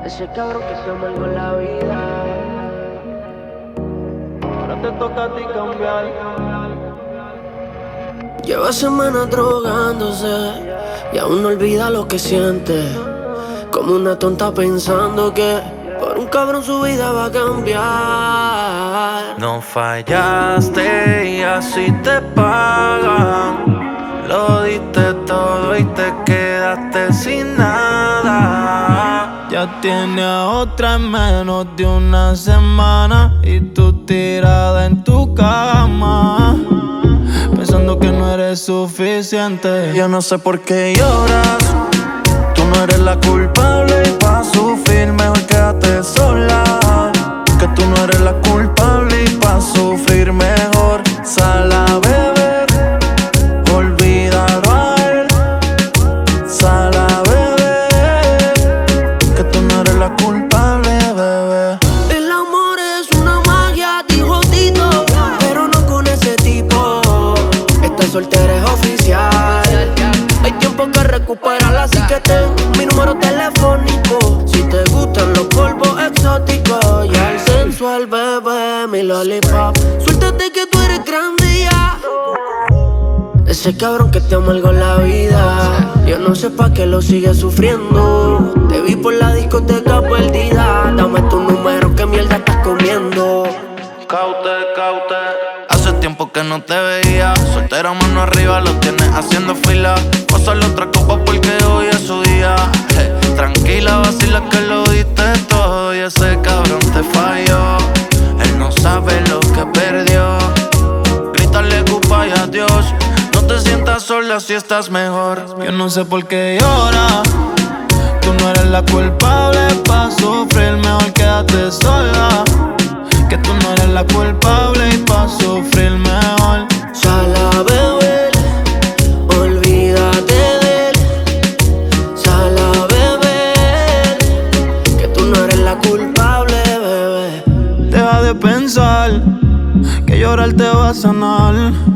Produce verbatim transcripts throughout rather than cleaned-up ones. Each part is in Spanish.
Ese cabrón que se amargó la vida. Ahora te toca a ti cambiar. Lleva semanas drogándose y aún no olvida lo que siente. Como una tonta pensando que por un cabrón su vida va a cambiar. No fallaste y así te pagan. Lo diste todo y te quedaste sin nada. Ya tiene a otra en menos de una semana y tú tirada en tu cama, pensando que no eres suficiente. Yo no sé por qué lloras. Tú no eres la culpable y pa' sufrir mejor quédate sola. Que tú no eres la culpable y pa' sufrir mejor sal a beber. Olvídalo a él. Sal a beber. Que tú no eres la culpable, bebé. El amor es una magia, dijo Tito, pero no con ese tipo. Esta soltera es oficial. Hay tiempo que recuperarla, así que ten mi número telefónico. Si te gustan los polvos exóticos y el sensual, bebé, mi lollipop. Suéltate que tú eres grande ya. Ese cabrón que te amargó la vida, yo no sé pa' qué lo sigues sufriendo. Te vi por la discoteca perdida. Dame tu número, ¿qué mierda estás comiendo? Caute, caute. Hace tiempo que no te veía. Soltera, mano arriba, lo tienes haciendo fila. Pásale otra copa porque hoy es su día. Hey, tranquila, vacila que lo diste todo y ese cabrón te falló. Él no sabe lo que perdió. Grítale culpa y adiós. No te sientas sola si estás mejor. Yo no sé por qué lloras. Tú no eres la culpable pa' sufrir, mejor quédate sola. Que tú no eres la culpable y pa' sufrir mejor sal a beber, olvídate de él. Sal a beber, que tú no eres la culpable, bebé. Deja de pensar que llorar te va a sanar.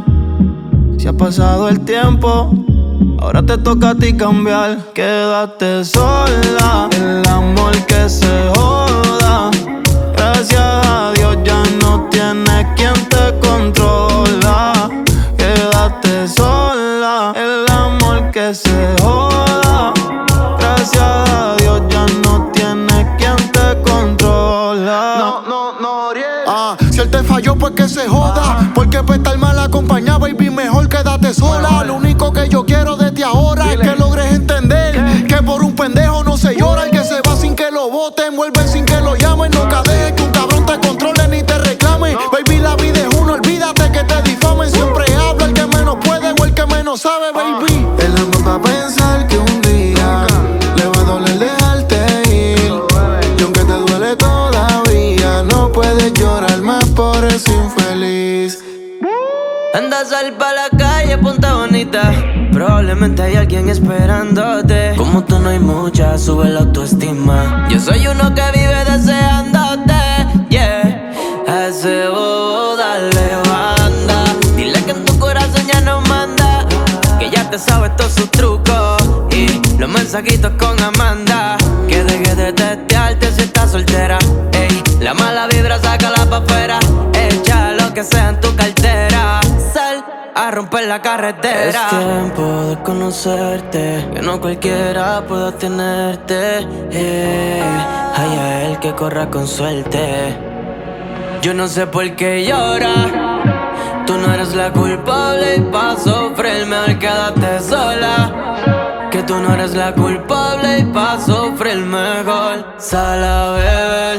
Si ha pasado el tiempo, ahora te toca a ti cambiar. Quédate sola, el amor que se joda. Gracias a Dios ya no tienes quien te controla. Quédate sola, el amor que se joda. Gracias a Dios ya no tienes quien te controla. No, no, no, Ariel. Ah, si él te falló pues que se joda. Porque para estar mal acompañada, baby, mejor quédate sola. Lo único que yo quiero desde ahora es que logres entender que por un pendejo no se llora. El que se va sin que lo voten, vuelve sin que lo llamen. Nunca dejes que un cabrón te controle ni te reclame. Baby, la vida es uno, olvídate que te difamen. Siempre habla el que menos puede o el que menos sabe, baby. El amor va a pensar que un día le va a doler dejarte ir. Y aunque te duele todavía, no puedes llorar más por ese infeliz. Anda, sal pa' la calle, ponte bonita. Probablemente hay alguien esperándote. Como tú no hay mucha, sube la autoestima. Yo soy uno que vive deseándote, yeah. A ese bobo dale banda. Dile que en tu corazón ya no manda. Que ya te sabes todos sus trucos y los mensajitos con Amanda. Que deje de testearte si estás soltera, ey. La mala vibra, sácala pa' afuera. Echa lo que sea en tu cartera. Sal a romper la carretera. Es tiempo de conocerte, que no cualquiera pueda tenerte, eh. Hay a él que corra con suerte. Yo no sé por qué llora. Tú no eres la culpable y pa' sufrir mejor quédate sola. Que tú no eres la culpable y pa' sufrir mejor sal a beber,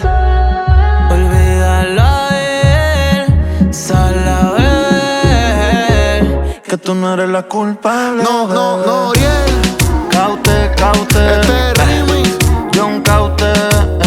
olvídalo a él. Sal a beber, que tú no eres la culpable. No, no, no, Ariel. Caute, caute. Este remix. John Caute.